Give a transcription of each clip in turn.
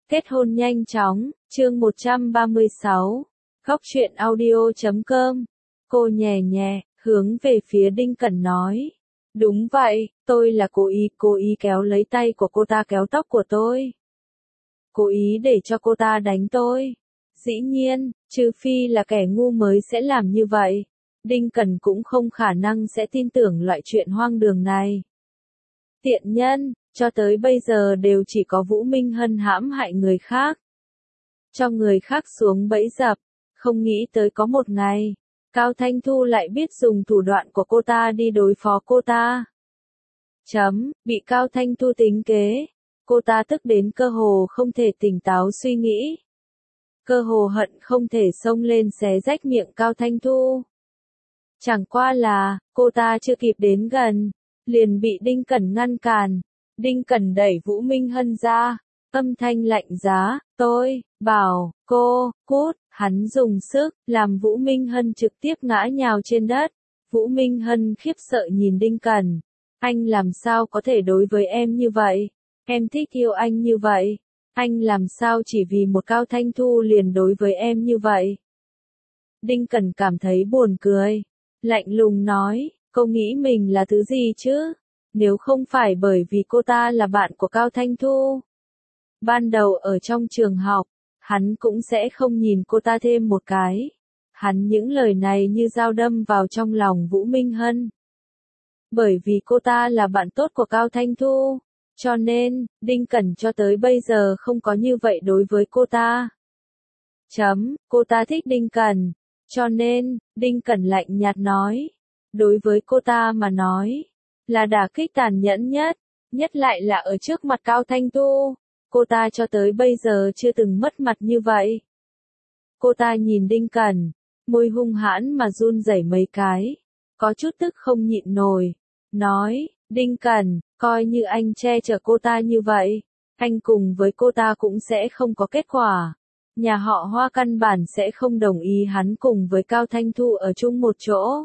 Kết hôn nhanh chóng, chương 136. Góc truyện audio.com. Cô nhẹ nhẹ, hướng về phía Đinh Cẩn nói. Đúng vậy, tôi là cố ý kéo lấy tay của cô ta kéo tóc của tôi. Cố ý để cho cô ta đánh tôi. Dĩ nhiên, trừ phi là kẻ ngu mới sẽ làm như vậy. Đinh Cẩn cũng không khả năng sẽ tin tưởng loại chuyện hoang đường này. Tiện nhân, cho tới bây giờ đều chỉ có Vũ Minh Hân hãm hại người khác. Cho người khác xuống bẫy dập, không nghĩ tới có một ngày, Cao Thanh Thu lại biết dùng thủ đoạn của cô ta đi đối phó cô ta. Bị Cao Thanh Thu tính kế, cô ta tức đến cơ hồ không thể tỉnh táo suy nghĩ. Cơ hồ hận không thể xông lên xé rách miệng Cao Thanh Thu. Chẳng qua là, cô ta chưa kịp đến gần, liền bị Đinh Cẩn ngăn cản. Đinh Cẩn đẩy Vũ Minh Hân ra, âm thanh lạnh giá, tôi, bảo, cô, cút, hắn dùng sức, làm Vũ Minh Hân trực tiếp ngã nhào trên đất. Vũ Minh Hân khiếp sợ nhìn Đinh Cẩn, anh làm sao có thể đối với em như vậy, em thích yêu anh như vậy, anh làm sao chỉ vì một Cao Thanh Thu liền đối với em như vậy. Đinh Cẩn cảm thấy buồn cười, lạnh lùng nói, cô nghĩ mình là thứ gì chứ? Nếu không phải bởi vì cô ta là bạn của Cao Thanh Thu. Ban đầu ở trong trường học, hắn cũng sẽ không nhìn cô ta thêm một cái. Hắn những lời này như dao đâm vào trong lòng Vũ Minh Hân. Bởi vì cô ta là bạn tốt của Cao Thanh Thu, cho nên, Đinh Cẩn cho tới bây giờ không có như vậy đối với cô ta. Cô ta thích Đinh Cẩn, cho nên, Đinh Cẩn lạnh nhạt nói. Đối với cô ta mà nói, là đả kích tàn nhẫn nhất, nhất lại là ở trước mặt Cao Thanh Thu. Cô ta cho tới bây giờ chưa từng mất mặt như vậy. Cô ta nhìn Đinh Cẩn, môi hung hãn mà run rẩy mấy cái, có chút tức không nhịn nổi, nói, Đinh Cẩn, coi như anh che chở cô ta như vậy, anh cùng với cô ta cũng sẽ không có kết quả. Nhà họ Hoa căn bản sẽ không đồng ý hắn cùng với Cao Thanh Thu ở chung một chỗ.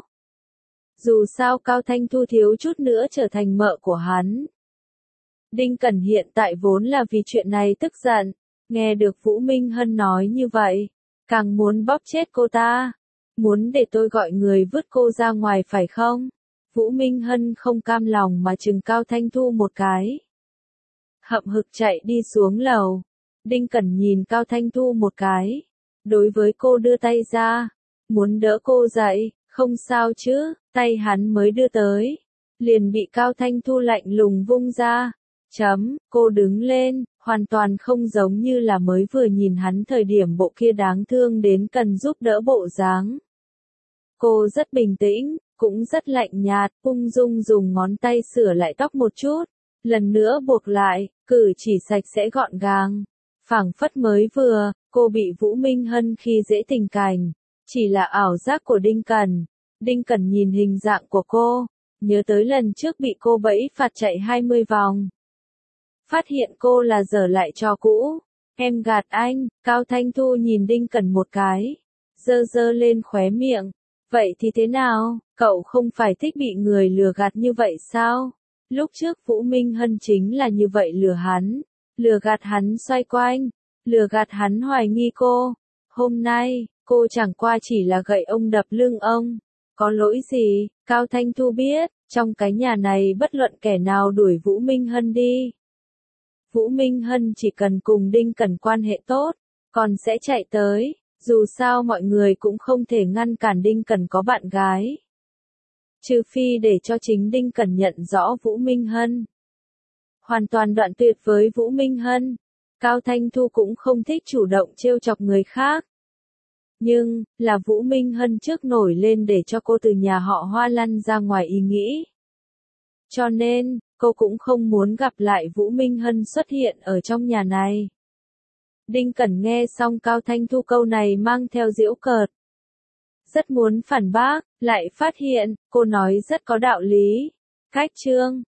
Dù sao Cao Thanh Thu thiếu chút nữa trở thành mợ của hắn. Đinh Cẩn hiện tại vốn là vì chuyện này tức giận, nghe được Vũ Minh Hân nói như vậy, càng muốn bóp chết cô ta. Muốn để tôi gọi người vứt cô ra ngoài phải không? Vũ Minh Hân không cam lòng mà trừng Cao Thanh Thu một cái. Hậm hực chạy đi xuống lầu. Đinh Cẩn nhìn Cao Thanh Thu một cái. Đối với cô đưa tay ra. Muốn đỡ cô dậy, không sao chứ, tay hắn mới đưa tới. Liền bị Cao Thanh Thu lạnh lùng vung ra. Cô đứng lên, hoàn toàn không giống như là mới vừa nhìn hắn thời điểm bộ kia đáng thương đến cần giúp đỡ bộ dáng. Cô rất bình tĩnh, cũng rất lạnh nhạt, ung dung dùng ngón tay sửa lại tóc một chút, lần nữa buộc lại, cử chỉ sạch sẽ gọn gàng. Phảng phất mới vừa, cô bị Vũ Minh Hân khi dễ tình cảnh, chỉ là ảo giác của Đinh Cẩn. Đinh Cẩn nhìn hình dạng của cô, nhớ tới lần trước bị cô bẫy phạt chạy 20 vòng. Phát hiện cô là dở lại trò cũ. Em gạt anh, Cao Thanh Thu nhìn Đinh Cẩn một cái, giơ lên khóe miệng. Vậy thì thế nào, cậu không phải thích bị người lừa gạt như vậy sao? Lúc trước Vũ Minh Hân chính là như vậy lừa gạt hắn xoay quanh, lừa gạt hắn hoài nghi cô. Hôm nay, cô chẳng qua chỉ là gậy ông đập lưng ông. Có lỗi gì, Cao Thanh Thu biết, trong cái nhà này bất luận kẻ nào đuổi Vũ Minh Hân đi. Vũ Minh Hân chỉ cần cùng Đinh Cẩn quan hệ tốt, còn sẽ chạy tới, dù sao mọi người cũng không thể ngăn cản Đinh Cẩn có bạn gái. Trừ phi để cho chính Đinh Cẩn nhận rõ Vũ Minh Hân. Hoàn toàn đoạn tuyệt với Vũ Minh Hân, Cao Thanh Thu cũng không thích chủ động trêu chọc người khác. Nhưng, là Vũ Minh Hân trước nổi lên để cho cô từ nhà họ Hoa lăn ra ngoài ý nghĩ. Cho nên, cô cũng không muốn gặp lại Vũ Minh Hân xuất hiện ở trong nhà này. Đinh Cẩn nghe xong Cao Thanh Thu câu này mang theo giễu cợt. Rất muốn phản bác, lại phát hiện, cô nói rất có đạo lý. Cách chương